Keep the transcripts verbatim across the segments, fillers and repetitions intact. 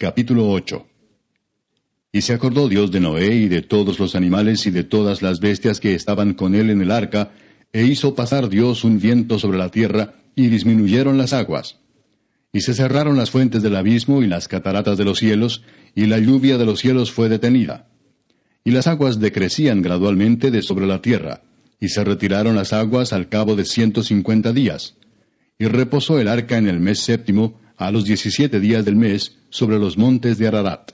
Capítulo ocho. Y se acordó Dios de Noé y de todos los animales y de todas las bestias que estaban con él en el arca, e hizo pasar Dios un viento sobre la tierra, y disminuyeron las aguas. Y se cerraron las fuentes del abismo y las cataratas de los cielos, y la lluvia de los cielos fue detenida. Y las aguas decrecían gradualmente de sobre la tierra, y se retiraron las aguas al cabo de ciento cincuenta días. Y reposó el arca en el mes séptimo, a los diecisiete días del mes, sobre los montes de Ararat.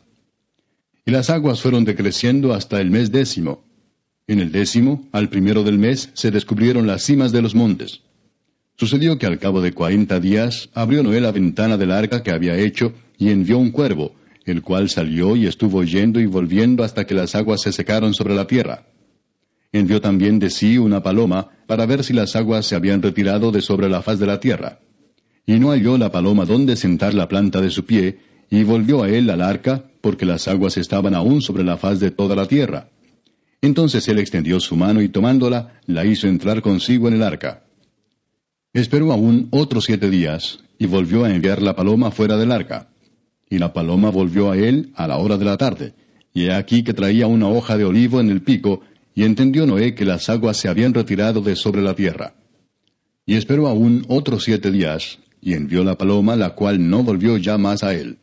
Y las aguas fueron decreciendo hasta el mes décimo. En el décimo, al primero del mes, se descubrieron las cimas de los montes. Sucedió que al cabo de cuarenta días, abrió Noé la ventana del arca que había hecho, y envió un cuervo, el cual salió y estuvo yendo y volviendo hasta que las aguas se secaron sobre la tierra. Envió también de sí una paloma, para ver si las aguas se habían retirado de sobre la faz de la tierra. Y no halló la paloma donde sentar la planta de su pie, y volvió a él al arca, porque las aguas estaban aún sobre la faz de toda la tierra. Entonces él extendió su mano y tomándola, la hizo entrar consigo en el arca. Esperó aún otros siete días, y volvió a enviar la paloma fuera del arca. Y la paloma volvió a él a la hora de la tarde, y he aquí que traía una hoja de olivo en el pico, y entendió Noé que las aguas se habían retirado de sobre la tierra. Y esperó aún otros siete días, y envió la paloma, la cual no volvió ya más a él.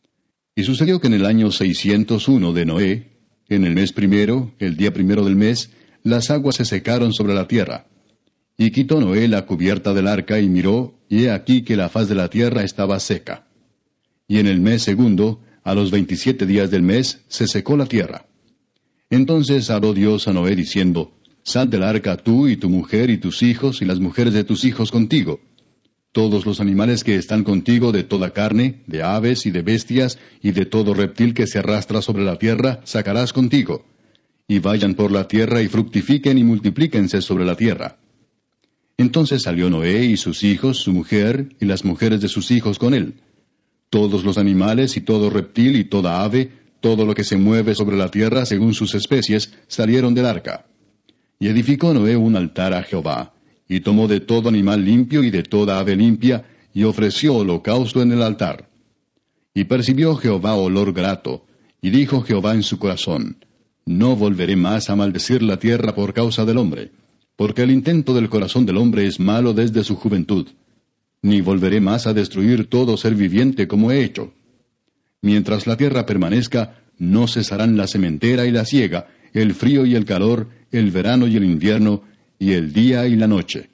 Y sucedió que en el año seiscientos uno de Noé, en el mes primero, el día primero del mes, las aguas se secaron sobre la tierra. Y quitó Noé la cubierta del arca y miró, y he aquí que la faz de la tierra estaba seca. Y en el mes segundo, a los veintisiete días del mes, se secó la tierra. Entonces habló Dios a Noé diciendo, Sal del arca tú y tu mujer y tus hijos y las mujeres de tus hijos contigo. Todos los animales que están contigo de toda carne, de aves y de bestias, y de todo reptil que se arrastra sobre la tierra, sacarás contigo. Y vayan por la tierra y fructifiquen y multiplíquense sobre la tierra. Entonces salió Noé y sus hijos, su mujer, y las mujeres de sus hijos con él. Todos los animales y todo reptil y toda ave, todo lo que se mueve sobre la tierra según sus especies, salieron del arca. Y edificó Noé un altar a Jehová, y tomó de todo animal limpio y de toda ave limpia, y ofreció holocausto en el altar. Y percibió Jehová olor grato, y dijo Jehová en su corazón, No volveré más a maldecir la tierra por causa del hombre, porque el intento del corazón del hombre es malo desde su juventud. Ni volveré más a destruir todo ser viviente como he hecho. Mientras la tierra permanezca, no cesarán la sementera y la siega, el frío y el calor, el verano y el invierno, y el día y la noche.